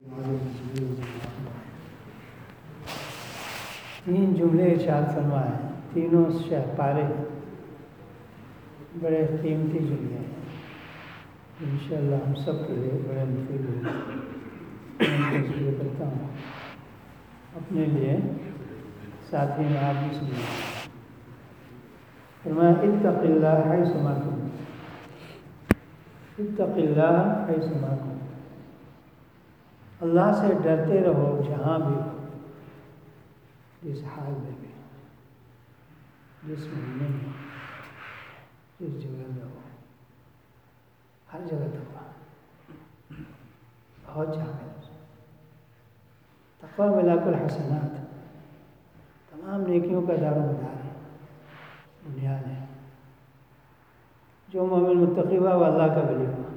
تین جملے ارشاد فرمائے، تینوں پارے بڑے قیمتی جملے ہیں، انشاءاللہ ہم سب کے لیے بڑے مفید ہیں۔ میں تصویر کرتا ہوں اپنے لیے، ساتھ ہی میں آپ بھی سنیں۔ فرمایا اتق اللہ حیث ما کنت، اتق اللہ حیث ما کنت، اللہ سے ڈرتے رہو جہاں بھی ہو، جس حال میں بھی ہو، جس مہینے میں ہو، جس جگہ میں ہو، ہر جگہ تقویٰ بہت شامل ہے۔ تقویٰ ملاک الحسنات، تمام نیکیوں کا دار و مدار ہے، بنیاد ہے۔ جو مومن متقی ہوا وہ اللہ کا ولی ہوا۔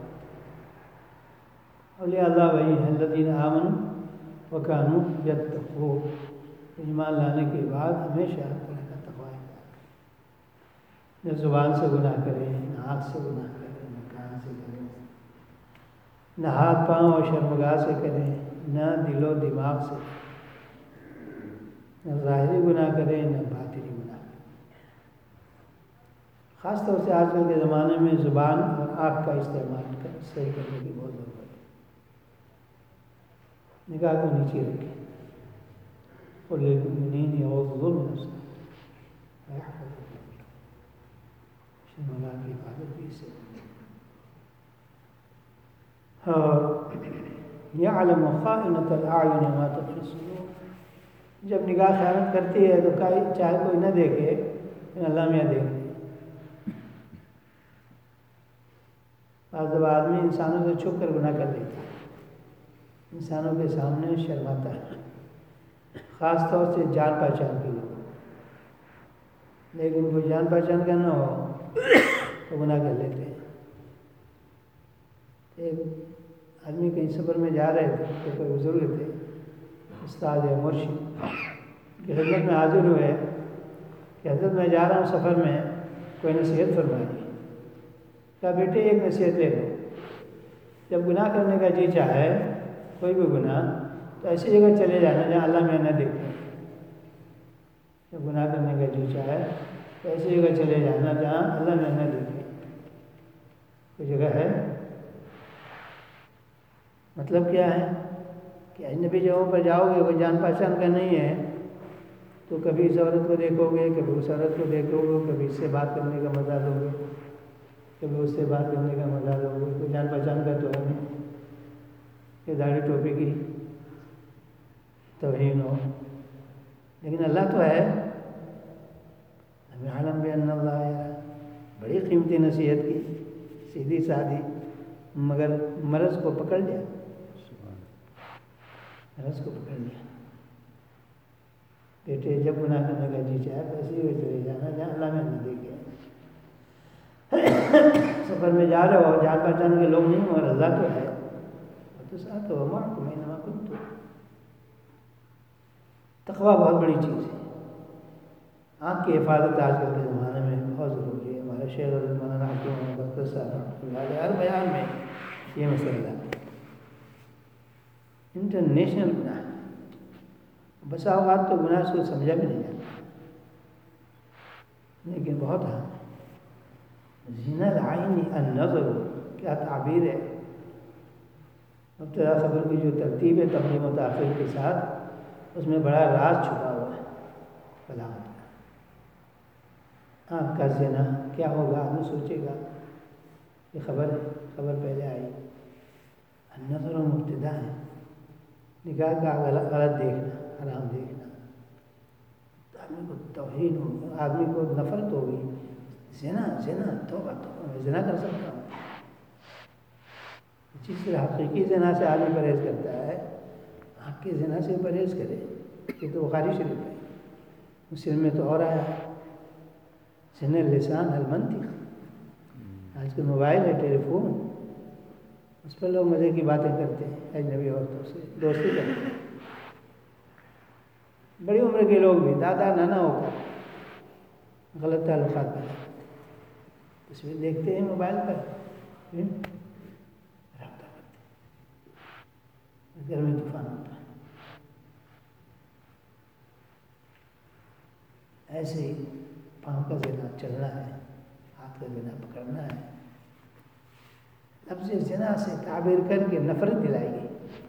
اولیاء اللہ وہی ہیں الذین آمنوا وکانوا یتقون، ایمان لانے کے بعد ہمیشہ اللہ کا تقویٰ اختیار کرے، نہ زبان سے گناہ کرے، نہ آنکھ سے گناہ کرے، نہ کان سے کرے، نہ ہاتھ پاؤں اور شرمگاہ سے کرے، نہ دل و دماغ سے، نہ ظاہری گناہ کرے، نہ باطنی گناہ کرے۔ خاص طور سے آج کل کے زمانے میں زبان اور آنکھ کا استعمال صحیح کرنے کی بہت ضرورت ہے۔ نگاہ کو نیچے رکھیں، قل للمؤمنین یغضوا من ابصارہم ویحفظوا فروجہم، شرمگاہ کی حفاظت بھی اس سے اور یعلم خائنۃ الاعین وما تخفی الصدور، جب نگاہ خیانت کرتی ہے تو چاہے کوئی نہ دیکھے لیکن اللہ میاں دیکھ لے۔ بعض دفعہ آدمی انسانوں سے چھپ کر گناہ کر لیتا ہے، انسانوں کے سامنے شرماتا ہے، خاص طور سے جان پہچان کے لوگ، لیکن کوئی جان پہچان کا نہ ہو تو گناہ کر لیتے ہیں۔ ایک آدمی کہیں سفر میں جا رہے تھے تو کوئی بزرگ تھے، استاد یا مرشد کی خدمت میں حاضر ہوئے کہ حضرت میں جا رہا ہوں سفر میں، کوئی نصیحت فرمائیے۔ کہا بیٹے ایک نصیحت لے لو، جب گناہ کرنے کا جی چاہے کوئی بھی گناہ تو ایسی جگہ چلے جانا جہاں اللہ میں نہ دیکھے۔ جب گناہ کرنے کا جی چاہے تو ایسی جگہ چلے جانا جہاں اللہ میں نہ دیکھے۔ کوئی جگہ ہے، مطلب کیا ہے کہ اجنبی جگہوں پر جاؤ گے، کوئی جان پہچان کا نہیں ہے تو کبھی اس عورت کو دیکھو گے، کبھی اس عورت کو دیکھو گے، کبھی اس سے بات کرنے کا مزہ لو گے، کبھی اس سے بات کرنے کا مزہ لو گے۔ کوئی جان پہچان کا تو ہے نہیں کہ داڑھی ٹوپی کی توہین ہو، لیکن اللہ تو ہے۔ عالم بأن اللہ یرا، بڑی قیمتی نصیحت کی، سیدھی سادھی، مگر مرض کو پکڑ لیا، مرض کو پکڑ لیا۔ بیٹے جب گناہ کرنے کا جی چاہے تو ایسی جگہ چلے جانا جہاں اللہ میں نہ دیکھے۔ سفر میں جا رہے ہو، جان پہچان کے لوگ نہیں مگر اللہ تو ہے، تو ساتھ ہو معکم اینما کنتم۔ تقویٰ بہت بڑی چیز ہے۔ آنکھ کی حفاظت آج کل کے زمانے میں بہت ضروری ہے۔ ہمارے شیخ حضرت مولانا حکیم محمد صاحب رحمۃ اللہ علیہ ہر بیان میں یہ مسئلہ ہے۔ انٹرنیشنل گناہ، بسا اوقات تو گناہ اس کو سمجھا بھی نہیں جاتا، لیکن بہت اہم ہے۔ زنا العین النظر، کیا تعبیر ہے! مبتدا خبر کی جو ترتیب ہے تقدیم و تاخیر کے ساتھ، اس میں بڑا راز چھپا ہوا ہے بلاغت کا۔ آنکھ کا زنا کیا ہوگا، آدمی سوچے گا یہ خبر پہلے آئی۔ النظر و مبتدا ہے، نگاہ کا غلط دیکھنا، حرام دیکھنا، آدمی کو توہین ہوگی، آدمی کو نفرت ہوگی۔ زنا توبہ میں زنا کر سکتا ہوں، جس طرح حقیقی زنا سے آدمی پرہیز کرتا ہے، آنکھ کے زنا سے پرہیز کرے۔ یہ تو بخاری شریف ہے، مسلم میں تو اور آیا ہے زنا اللسان المنطق۔ آج کل موبائل ہے، ٹیلی فون، اس پر لوگ مزے کی باتیں کرتے ہیں، اجنبی عورتوں سے دوستی کرتے ہیں۔ بڑی عمر کے لوگ بھی دادا نانا ہو کر غلط تعلقات پیدا کرتے ہیں، تصویر دیکھتے ہیں موبائل پر، رابطہ کرتے ہیں۔ گرمی طوفان ہوتا ہے. ایسے ہی پاؤں کا زنا چلنا ہے، ہاتھ کا زنا پکڑنا ہے. لفظ زنا سے تعبیر کر کے نفرت دلائی گئی.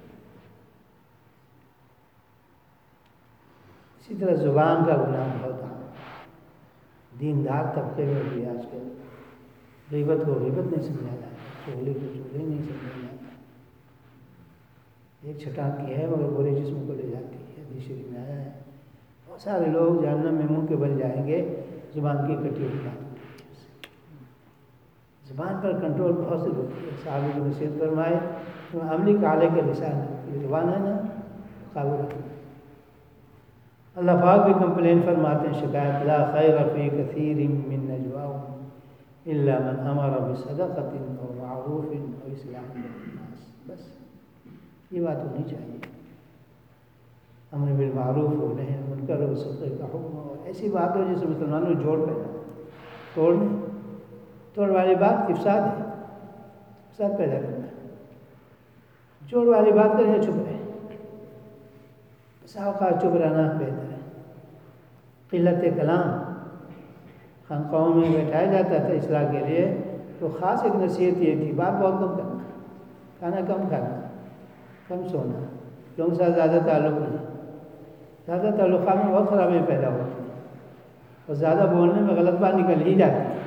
اسی طرح زبان کا گناہ بہت عام. دیندار طبقے میں بھی آج کل غیبت کو غیبت نہیں سمجھا جاتا، چغلی کو چغلی نہیں سمجھا جاتا. ایک چھٹان کی ہے مگر پورے جسم کو لے جاتی ہے. حدیث شریف میں آیا ہے بہت سارے لوگ جہنم میں منہ کے بل جائیں گے زبان کی کٹی ہوئی بات. زبان پر کنٹرول بہت سی ہوتی ہے. صحابہ کی نصیحت فرمائے عملی کالے کے لسان یہ زبان ہے نا قابو رکھنا. اللہ پاک بھی کمپلین فرماتے ہیں شکایت لا خیر فی کثیر من نجواہم الا من امر بصدقۃ او معروف او اصلاح بین الناس. بس یہ بات ہونی چاہیے. امر بالمعروف ہو نہی عن المنکر و صدقہ کا حکم ہو. ایسی بات ہو جس سے مسلمانوں میں جوڑ پیدا توڑ والی بات افساد ہے، افساد پیدا کرنا ہے. جوڑ والی بات کریں یا چپ رہے، بس اوقات چپ رہنا بہتر ہے. قلت کلام خانقاہوں میں بیٹھایا جاتا تھا اصلاح کے لیے تو خاص ایک نصیحت یہ تھی بات بہت کم کرنا، کھانا کم کھانا، کم سونا، لوگوں کے ساتھ زیادہ تعلق نہیں. زیادہ تعلقات میں بہت خرابیاں پیدا ہوتی ہیں اور زیادہ بولنے میں غلط بات نکل ہی جاتی ہے.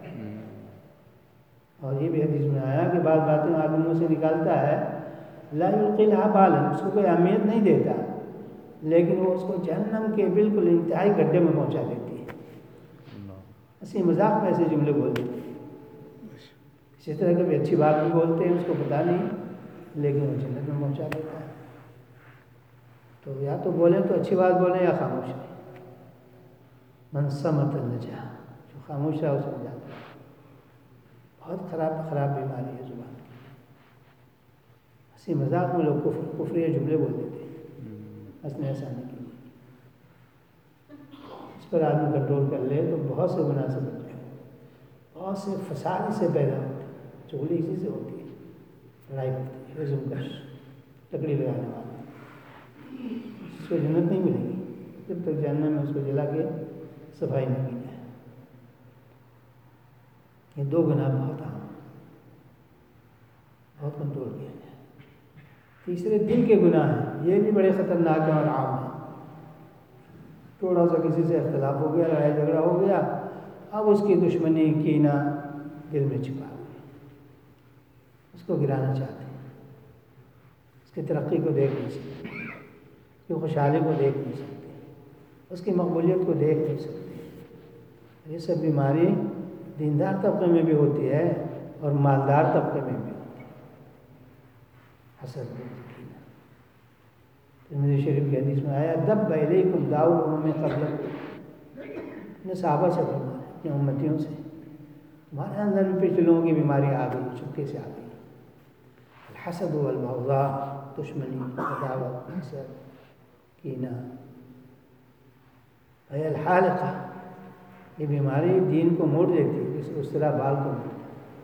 اور یہ بھی حدیث میں آیا کہ بعض باتیں آدمیوں سے نکالتا ہے لا یلقی لها بالا، اس کو کوئی اہمیت نہیں دیتا لیکن وہ اس کو جہنم کے بالکل انتہائی گڈھے میں پہنچا دیتی ہے. اسی مذاق میں ایسے جملے بول دیتے ہیں. اسی طرح کبھی اچھی بات بھی بولتے ہیں اس کو پتہ نہیں لیکن وہ جنت میں پہنچا دیتا ہے. تو یا تو بولیں تو اچھی بات بولیں یا خاموش رہیں. من صمت نجا، جو خاموش رہا اس میں جاتا ہے. بہت خراب بیماری ہے زبان کی. اسی مذاق میں لوگ کفریہ جملے بول دیتے ہیں ہنسنے ہنسانے کے لیے. اس پر آدمی کنٹرول کر لے تو بہت سے گناہ سے بچ جائے. بہت سے فساد سے پیدا ہوتے ہیں. چغلی اسی سے ہوتی ہے، لڑائی ہوتی ہے، ہضم کش لکڑی لگانے والا. اس کو جنت نہیں ملے گی جب تک جہنم میں اس کو جلا کے صفائی نہیں کی جائے. یہ دو گناہ بہت عام، بہت کنٹرول کیا جائے. تیسرے دل کے گناہ ہیں، یہ بھی بڑے خطرناک ہیں اور عام ہیں. تھوڑا سا کسی سے اختلاف ہو گیا، لڑائی جھگڑا ہو گیا، اب اس کی دشمنی کینہ دل میں چھپا ہوئی، اس کو گرانا چاہتے ہیں. اس کی ترقی کو دیکھ نہیں سکتے، اس کی خوشحالی کو دیکھ نہیں سکتے، اس کی مقبولیت کو دیکھ نہیں سکتے. یہ سب بیماری دیندار طبقے میں بھی ہوتی ہے اور مالدار طبقے میں بھی ہوتی ہے. حسد کینہ. ترمذی شریف کی حدیث میں آیا دب الیکم داؤ الامم قبلکم. نے صحابہ سے فرمایا اپنی امتیوں سے تمہارے اندر بھی پچھلے لوگوں کی بیماری آ گئی، چپکے سے آ گئی. الحسد والبغضاء، دشمنی، عداوت، حسد، کینہ. الحالقہ، یہ بیماری دین کو موڑ دیتی ہے، اس طرح بال کو موڑ.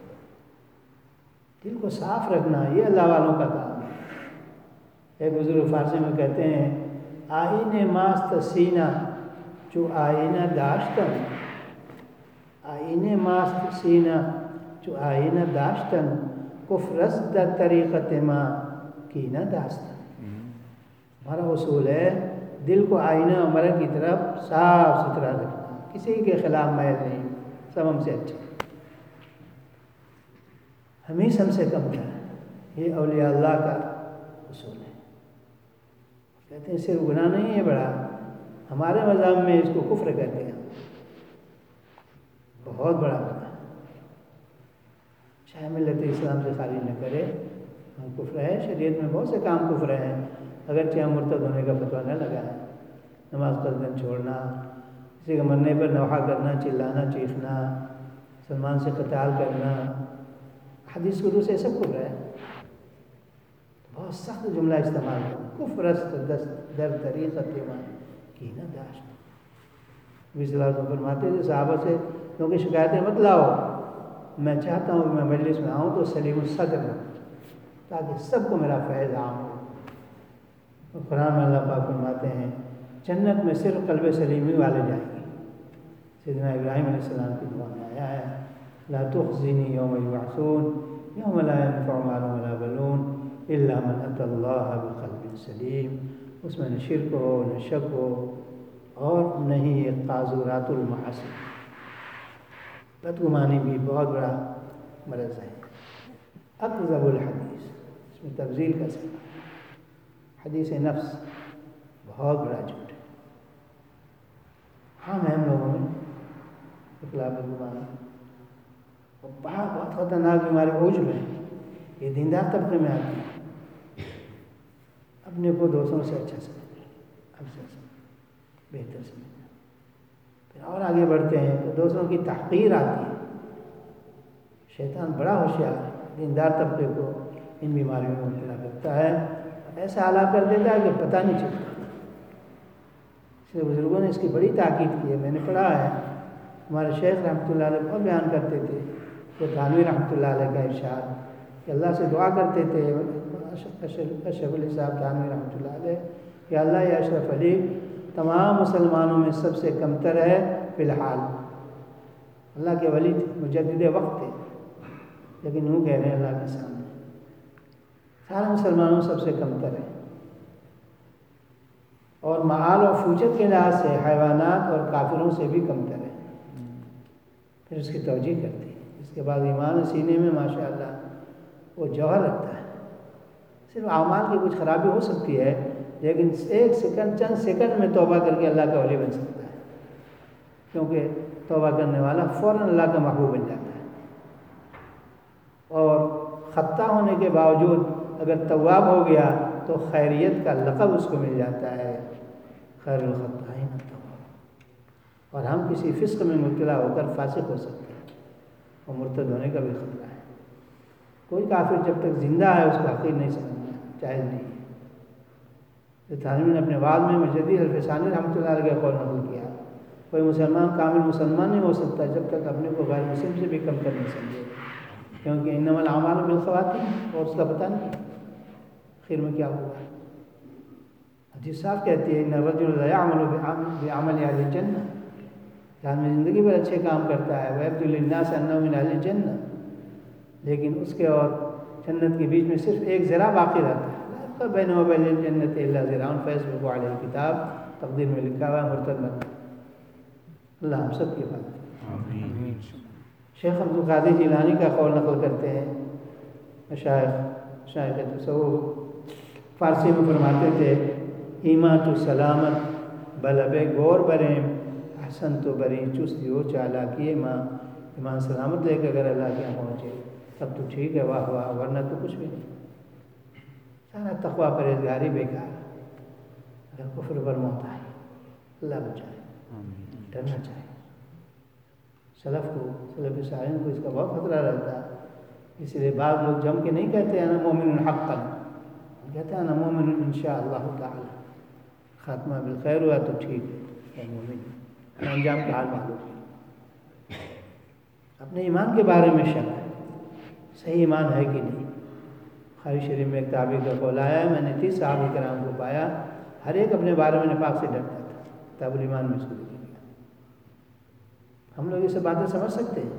دل کو صاف رکھنا یہ اللہ والوں کا کام ہے. ایک بزرگ فارسی میں کہتے ہیں آئین ماست سینہ چو آئینہ داشتن، آئین ماست سینہ چو آئینہ داشتن کفرس در طریقت ما کینہ داشتن. ہمارا اصول ہے دل کو آئینہ عمرہ کی طرف صاف ستھرا رکھنا، کسی کے خلاف میل نہیں، سب ہم سے اچھے، ہم ہی سب سے کم ہے. یہ اولیاء اللہ کا اصول ہے. کہتے ہیں صرف گناہ نہیں ہے بڑا، ہمارے مذہب میں اس کو کفر کہتے ہیں، بہت بڑا گناہ. چاہے ملت اسلام سے خالی نہ کرے، ہم کفر ہے. شریعت میں بہت سے کام کفر ہیں اگرچہ ہم مرتد ہونے کا فتویٰ نہ لگائیں. نماز قصداً چھوڑنا، کسی کے مرنے پر نوحہ کرنا، چلانا چیخنا، سلمان سے قتال کرنا، حدیث شروع سے سب کفر ہے. بہت سخت جملہ استعمال کرنا کفر است در طریقت ما کینہ داشت. نبی صلی اللہ علیہ وسلم فرماتے تھے صحابہ سے کیونکہ شکایتیں مت لاؤ، میں چاہتا ہوں کہ میں مجلس میں آؤں تو سلیم الصدر ہوں تاکہ سب کو میرا فیض عام ہو. اور قرآن میں اللہ پاک فرماتے ہیں جنت میں صرف قلب سلیمی والے جائیں گے. سیدنا ابراہیم علیہ السلام کی دعا میں آیا ہے لا تخزنی یوم یبعثون یوم لا ينفع مال ولا بنون الا من اتى الله بقلب سلیم. اس میں نہ شرک ہو نہ شک ہو اور نہ ہی یہ قاذورات المعاصی. بدگمانی بھی بہت بڑا مرض ہے. اکذب الحدیث، اس میں تفضیل کا سبب حدیث نفس بہت بڑا جھوٹ ہے. ہاں ہم لوگوں میں اخلاق بدگمانی اور بہت خطرناک بیماری عجب ہے. یہ دیندار طبقے میں آتی ہے. اپنے کو دوستوں سے اچھا سمجھنا، افضل سمجھنا، بہتر سمجھنا. پھر اور آگے بڑھتے ہیں تو دوسروں کی تحقیر آتی ہے. شیطان بڑا ہوشیار ہے، دیندار طبقے کو ان بیماریوں میں مبتلا کرتا ہے، ایسا حالات کر دیتا ہے کہ پتہ نہیں چلتا. اس لیے بزرگوں نے اس کی بڑی تاکید کی ہے. میں نے پڑھا ہے ہمارے شیخ رحمۃ اللہ علیہ بہت بیان کرتے تھے کہ تھانوی رحمۃ اللہ علیہ کا ارشاد کہ اللہ سے دعا کرتے تھے اشرف علی صاحب تھانوی رحمۃ اللہ علیہ کہ اللہ یا اشرف علی تمام مسلمانوں میں سب سے کمتر ہے فی الحال. اللہ کے ولی تھے، مجدد وقت تھے، لیکن وہ کہہ رہے ہیں اللہ کے سامنے سارے مسلمانوں سب سے کمتر ہے، اور معال و فوجت کے لحاظ سے حیوانات اور کافروں سے بھی کمتر ہے. پھر اس کی توجیہ کرتی ہے. اس کے بعد ایمان سینے میں ماشاءاللہ وہ جوہر رکھتا ہے. صرف اعمال کی کچھ خرابی ہو سکتی ہے، لیکن ایک سیکنڈ چند سیکنڈ میں توبہ کر کے اللہ کا ولی بن سکتا ہے، کیونکہ توبہ کرنے والا فوراً اللہ کا محبوب بن جاتا ہے. اور خطا ہونے کے باوجود اگر تواب ہو گیا تو خیریت کا لقب اس کو مل جاتا ہے، خیر الخطائین التواب. اور ہم کسی فسق میں مبتلا ہو کر فاسق ہو سکتے ہیں اور مرتد ہونے کا بھی خطرہ ہے. کوئی کافر جب تک زندہ ہے اس کو حقیر نہیں سمجھنا، جائز نہیں ہے. تھانوی نے اپنے بعد میں مجدد الفسانی رحمۃ اللہ علیہ کا قول نقل کیا کوئی مسلمان کامل مسلمان نہیں ہو سکتا جب تک اپنے کو غیر مسلم سے بھی کم کر نہیں سمجھے، کیونکہ انما الاعمال بالخواتیم، اور اس کا پتہ نہیں آخر میں کیا ہوگا. حدیث صاحب کہتی ہے ان الرجل لا يعمل بعمل اہل الجنہ، کہ آدمی زندگی بھر اچھے کام کرتا ہے، ويبدو للناس انه من اہل الجنہ، لیکن اس کے اور جنت کے بیچ میں صرف ایک ذرا باقی رہتا ہے. بینہ و بین الجنت الا ذراع فیسبق علیہ الکتاب، تقدیر میں لکھا ہوا ہے مرتد مت. اللہ ہم سب کی بات. آمین. شیخ عبد القادر جیلانی کا قول نقل کرتے ہیں شیخ تصوف، فارسی میں فرماتے تھے ایمان تو سلامت بلب گور بریم احسن تو بری چست ہو چالاکی ماں. ایمان سلامت لے کے اگر اللہ کے یہاں پہنچے تب تو ٹھیک ہے، واہ واہ، ورنہ تو کچھ بھی نہیں. سارا تقویٰ پرہیزگاری بیکار، اگر کفر پر موت آئے اللہ بچائے. ڈرنا چاہیے. سلف صالحین کو اس کا بہت خطرہ رہتا ہے. اس لیے بعض لوگ جم کے نہیں کہتے ہیں انا مومن حقا، کہتے ہیں انا مومن انشاء اللہ تعالی. خاتمہ بالخیر ہوا تو ٹھیک ہے، مومن انجام کا حال معلوم ہے. اپنے ایمان کے بارے میں شک ہے، صحیح ایمان ہے کہ نہیں. بخاری شریف میں ایک تابعی کا قول آیا ہے میں نے 30 صحابہ کرام کو پایا ہر ایک اپنے بارے میں نفاق سے ڈرتا تھا. کتاب الایمان میں اس کو لکھا گیا. ہم لوگ یہ سب باتیں سمجھ سکتے ہیں.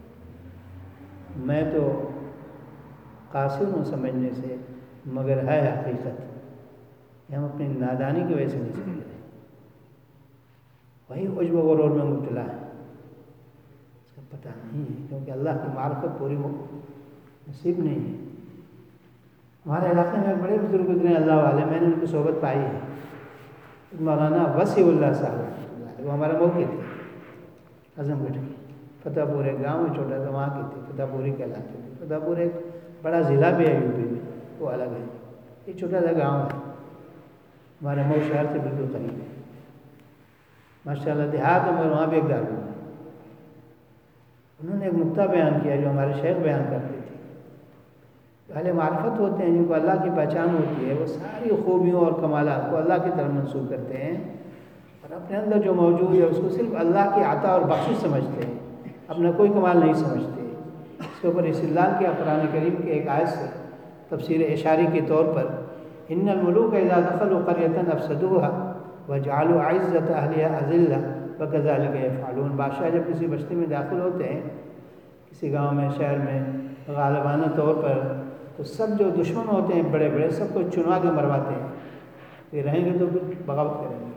میں تو قاصر ہوں سمجھنے سے، مگر ہے حقیقت کہ ہم اپنی نادانی کی وجہ سے نہیں سمجھ رہے. وہی عجب و غرور میں مبتلا ہے، اس کا پتہ نہیں ہے، کیونکہ اللہ کی معرفت پوری نصیب نہیں ہے. ہمارے علاقے میں بڑے بزرگ اتنے اللہ والے، میں نے ان کی صحبت پائی ہے. مولانا وسیع اللہ صاحب، وہ ہمارے موقع تھے اعظم گڑھ کے، فتح پور ایک گاؤں میں چھوٹا تھا وہاں کے تھے، فتح پوری کہلاتے تھے. فتح پور ایک بڑا ضلع بھی ہے یوپی میں، وہ الگ ہے. یہ چھوٹا سا گاؤں ہے، ہمارے مئو شہر سے بالکل قریب ہے. ماشاء اللہ دیہات ہے، مگر وہاں بھی ایک دارالعلوم ہے. انہوں نے ایک نقطہ بیان کیا جو ہمارے شیخ بیان کرتے تھے. اہل معرفت ہوتے ہیں جن کو اللہ کی پہچان ہوتی ہے، وہ ساری خوبیوں اور کمالات کو اللہ کی طرف منسوب کرتے ہیں، اور اپنے اندر جو موجود ہے اس کو صرف اللہ کی عطا اور بخشش سمجھتے ہیں، اپنا کوئی کمال نہیں سمجھتے. اس کے اوپر استدلال کیا قرآن کریم کے ایک آیت سے تفسیر اشاری کے طور پر ان الملوک اذا دخلوا قریۃ افسدوها وجعلوا عزت اہلها اذلہ وکذلک یفعلون۔ بادشاہ جب کسی بستی میں داخل ہوتے ہیں، کسی گاؤں میں، شہر میں، غالبانہ طور پر، تو سب جو دشمن ہوتے ہیں بڑے بڑے، سب کو چنوا کے مرواتے ہیں کہ رہیں گے تو پھر بغاوت کریں گے۔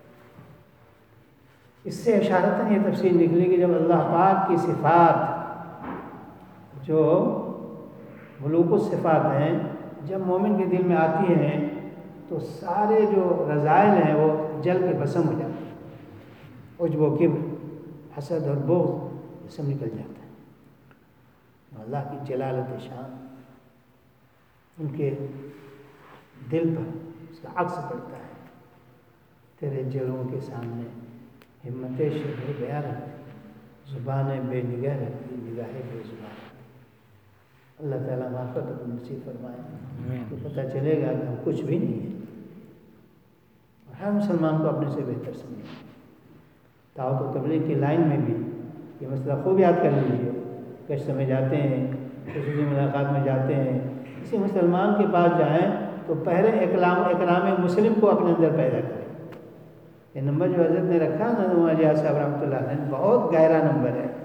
اس سے اشارتاً یہ تفصیل نکلی کہ جب اللہ پاک کی صفات، جو ملوک الصفات ہیں، جب مومن کے دل میں آتی ہیں تو سارے جو رذائل ہیں وہ جل کے بھسم ہو جاتے ہیں۔ عجب و کبر، حسد اور بغض، یہ سب نکل جاتا ہے۔ اللہ کی جلالت شان ان کے دل پر اس کا عکس پڑتا ہے۔ تیرے جلوں کے سامنے ہمت شبہ بیاں رکھ، زبان بے نگہ رکھتی، نگاہ بے زبان۔ اللہ تعالیٰ معرفت کو نصیب فرمائے تو پتہ چلے گا کہ ہم کچھ بھی نہیں ہیں، اور ہر مسلمان کو اپنے سے بہتر سمجھے۔ دعوت و تبلیغ کی لائن میں بھی یہ مسئلہ خوب یاد کر لیجیے۔ گشت میں جاتے ہیں، خصوصی ملاقات میں جاتے ہیں، کسی مسلمان کے پاس جائیں تو پہلے اکرام مسلم کو اپنے اندر پیدا کریں۔ یہ نمبر جو حضرت نے رکھا نا نوازیہ صاحب رحمۃ اللہ علیہ، بہت گہرا نمبر ہے۔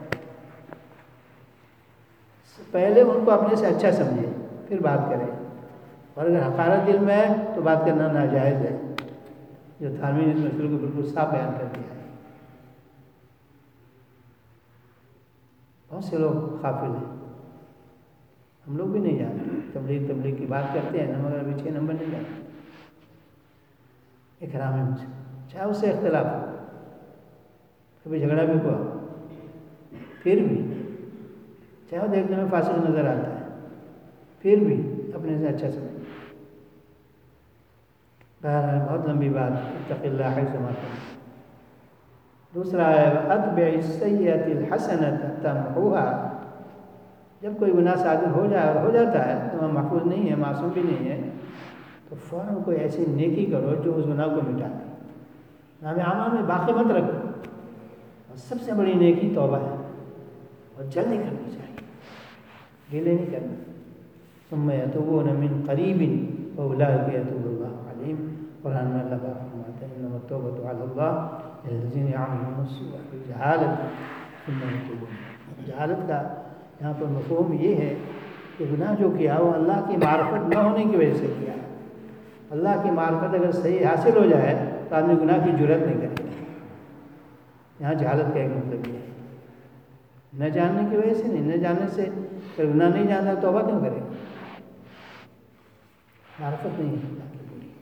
پہلے ان کو اپنے سے اچھا سمجھیں، پھر بات کریں، اور اگر حقارت دل میں ہے تو بات کرنا ناجائز ہے، جو تھانوی نے اس مسئلے کو بالکل صاف بیان کر دیا ہے۔ بہت سے لوگ غافل ہیں، ہم لوگ بھی نہیں جانتے، تبلیغ کی بات کرتے ہیں نا، مگر ابھی 6 نمبر نہیں جانتے۔ اکرام مسلم، چاہے اس سے اختلاف ہو، کبھی جھگڑا بھی ہوا، پھر بھی چاہے وہ دیکھنے میں فاسق نظر آتا ہے، پھر بھی اپنے سے اچھا سمجھیں۔ بہرحال بہت لمبی بات، اتق اللہ حیثما کنت۔ دوسرا ہے اتبع السیئۃ الحسنۃ تمحوها۔ جب کوئی گناہ صادر ہو جائے، اور ہو جاتا ہے تو ہم محفوظ نہیں ہے، معصوم بھی نہیں ہے، تو فوراً کوئی ایسی نیکی کرو جو اس گناہ کو مٹا دے، نام اعمال میں باقی مت رکھو۔ اور سب سے بڑی نیکی توبہ ہے، اور جلدی کرنی چاہیے، ڈیلے نہیں کرنا۔ ثم یتوبون من قریب واولئک یتوب اللہ علیہم۔ قرآن میں اللہ پاک فرماتے ہیں انما التوبۃ علی اللہ للذین یعملون السوء بجہالۃ ثم یتوبون۔ جہالت کا یہاں پر مفہوم یہ ہے کہ گناہ جو کیا وہ اللہ کی معرفت نہ ہونے کی وجہ سے کیا ہے۔ اللہ کی معرفت اگر صحیح حاصل ہو جائے تو آدمی گناہ کی جرات نہیں کرے گا۔ یہاں جہالت کا ایک مطلب یہ ہے، نہ جاننے کی وجہ سے نہیں، نہ جاننے سے اگر گناہ نہیں جانتا توبہ کیوں کرے گا؟ معرفت نہیں ہے اللہ کی پوری،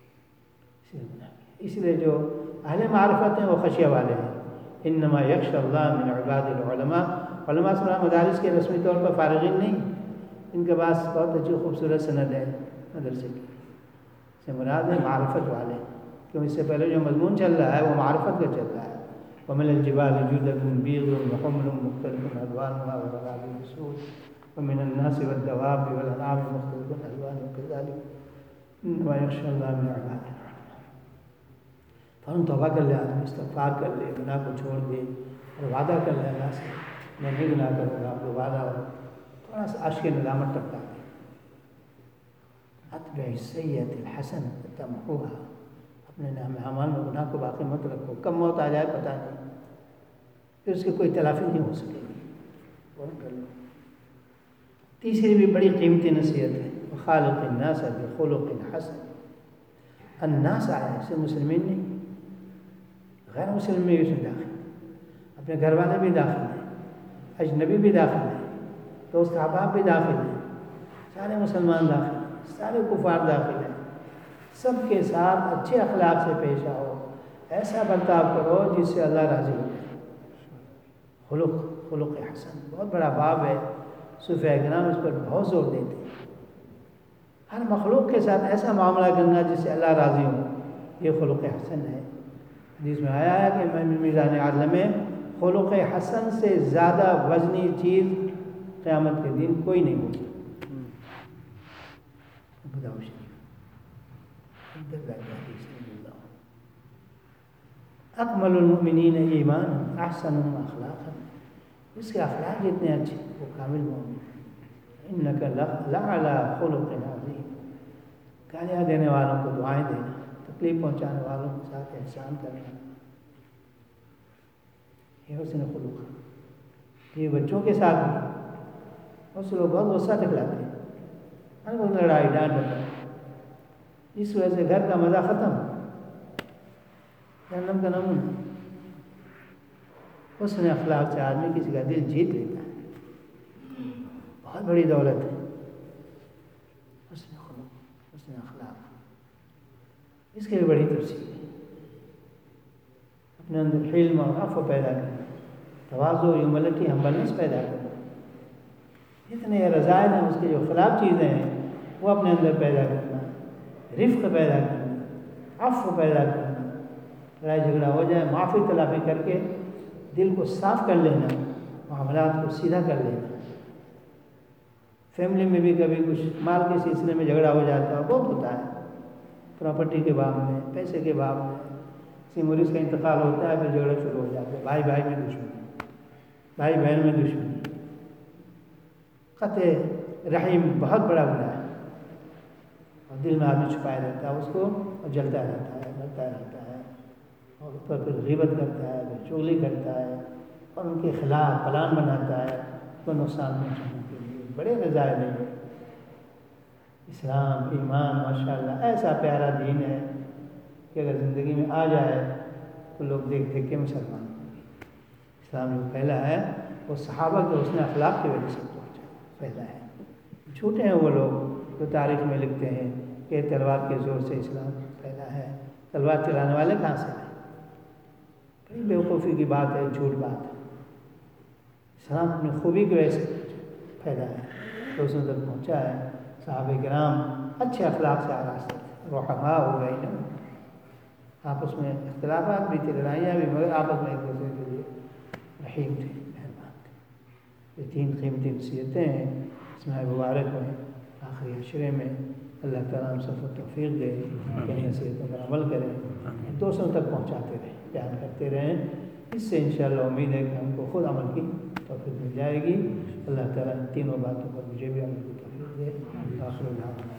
اس لیے جو اہل معرفت ہیں وہ خشیہ والے ہیں۔ انما یخشی اللہ من عباد العلماء۔ علماء صلاح مدارس کے رسمی طور پر فارغین نہیں، ان کے پاس بہت اچھی خوبصورت سند ہے مدرسے کی، سے مراد ہے معرفت والے، کیوں اس سے پہلے جو مضمون چل رہا ہے وہ معرفت کا چل رہا ہے۔ ومن الجبال جدد بیض وحمر مختلف الوانها وغرابیب سود ومن الناس والدواب والانعام مختلف الوانها كذلك انما يخشى الله من عباده العلماء۔ فوراً توبہ کر لے آدمی، استغفار کر لے، گناہ کو چھوڑ دے، اور وعدہ کر لے اللہ سے میں نہیں گناہ کروں گا، دوبارہ ہو، تھوڑا سا عشق ندامت ٹپکا دے۔ اتبع السیئۃ الحسنۃ تمحوها۔ اپنے نام اعمال میں گناہ کو باقی مت رکھو، کب موت آ جائے پتہ نہیں، پھر اس کی کوئی تلافی نہیں ہو سکے گی، فوراً کر لو۔ تیسری بھی بڑی قیمتی نصیحت ہے، وخالق الناس بخلق حسن۔ الناس آیا اسے مسلمین نہیں، غیر مسلم میں اس میں داخل، اپنے گھر والے بھی داخل ہیں، اجنبی بھی داخل ہیں، دوست احباب بھی داخل ہیں، سارے مسلمان داخل ہیں، سارے کفار داخل ہیں۔ سب کے ساتھ اچھے اخلاق سے پیش آؤ، ایسا برتاؤ کرو جس سے اللہ راضی ہو جائے۔ خلق حسن بہت بڑا باب ہے، صوفیاء کرام اس پر بہت زور دیتے ہیں۔ ہر مخلوق کے ساتھ ایسا معاملہ کرنا جس سے اللہ راضی ہو، یہ خلق حسن ہے۔ حدیث میں آیا ہے کہ میزان عدل میں خلق حسن سے زیادہ وزنی چیز قیامت کے دن کوئی نہیں ہوگی۔ اکمل المؤمنین ایمان احسنهم اخلاقا، اس کے اخلاق جتنے اچھے وہ کامل مومن۔ انک لعلی خلق عظیم، گالیاں دینے والوں کو دعائیں دینا، تکلیف پہنچانے والوں کے ساتھ احسان کرنا، یہ حسن خلق۔ یہ بچوں کے ساتھ بھی بہت سے لوگ بہت غصہ دکھلاتے ہیں، ہر وقت لڑائی ڈانٹ ڈپٹ، اس وجہ سے گھر کا مزہ ختم، جہنم کا نمونہ۔ حسن اخلاق سے آدمی کسی کا دل جیت لیتا ہے، بہت بڑی دولت ہے حسن خلق، حسن اخلاق۔ اس کی بھی بڑی تفصیل ہے، اپنے اندر حلم اور عفو پیدا کرنا، تواضع، ہیوملٹی، ہمبلنس پیدا کرنا، جتنے رذائل ہیں اس کے جو خلاف چیزیں ہیں وہ اپنے اندر پیدا کرنا، رفق پیدا کرنا، عفو پیدا کرنا، لڑائی جھگڑا ہو جائے معافی تلافی کر کے دل کو صاف کر لینا، معاملات کو سیدھا کر لینا۔ فیملی میں بھی کبھی کچھ مال کے سلسلے میں جھگڑا ہو جاتا ہے، بہت ہوتا ہے، پراپرٹی کے باب میں، پیسے کے باب میں، کسی مریض کا انتقال ہوتا ہے پھر جھگڑا شروع ہو جاتا ہے، بھائی بھائی میں دشمنی، بھائی بہن میں دشمنی۔ قطع رحم بہت بڑا گناہ ہے، اور دل میں آدمی چھپائے رہتا ہے اس کو، اور جلتا رہتا ہے، بڑھتا رہتا ہے، اور اس پر پھر غیبت کرتا ہے، پھر چغلی کرتا ہے، اور ان کے خلاف پلان بناتا ہے تو نقصان پہنچانے کے لیے۔ بڑے رذائل ہیں۔ اسلام، ایمان ماشاءاللہ ایسا پیارا دین ہے کہ اگر زندگی میں آ جائے تو لوگ دیکھ دیکھ کے مسلمان ہوں گے۔ اسلام جو پہلا ہے وہ صحابہ کے حسن اخلاق کی وجہ سے پہلا ہے۔ جھوٹے ہیں وہ لوگ جو تاریخ میں لکھتے ہیں کہ تلوار کے زور سے اسلام پھیلا ہے، تلوار چلانے والے کہاں سے آئے؟ بڑی بیوقوفی کی بات ہے، جھوٹ بات ہے۔ اسلام اپنی خوبی کی وجہ سے پھیلا ہے، دوسروں تک پہنچا ہے۔ صحابہ کرام اچھے اخلاق سے آراستہ تھے، رحماء ہو گئے نا، آپس میں اختلافات بھی تھے، لڑائیاں بھی، مگر آپس میں ایک دوسرے کے لیے رحیم تھے، مہربان تھے۔ یہ تین قیمتی نصیحتیں ہیں اس ماہ مبارک میں، آخری عشرے میں۔ اللہ تعالیٰ ہم سب کو توفیق دے کہ ان نصیحتوں پر عمل کریں، دوسروں تک پہنچاتے رہیں، بیان کرتے رہیں۔ اس سے انشاءاللہ امید ہے کہ ہم کو خود عمل کی توفیق مل جائے گی۔ اللہ تعالیٰ ان تینوں باتوں پر مجھے بھی عمل کی توفیق دے۔ آخر دعوانا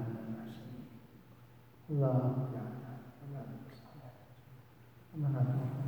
اللہ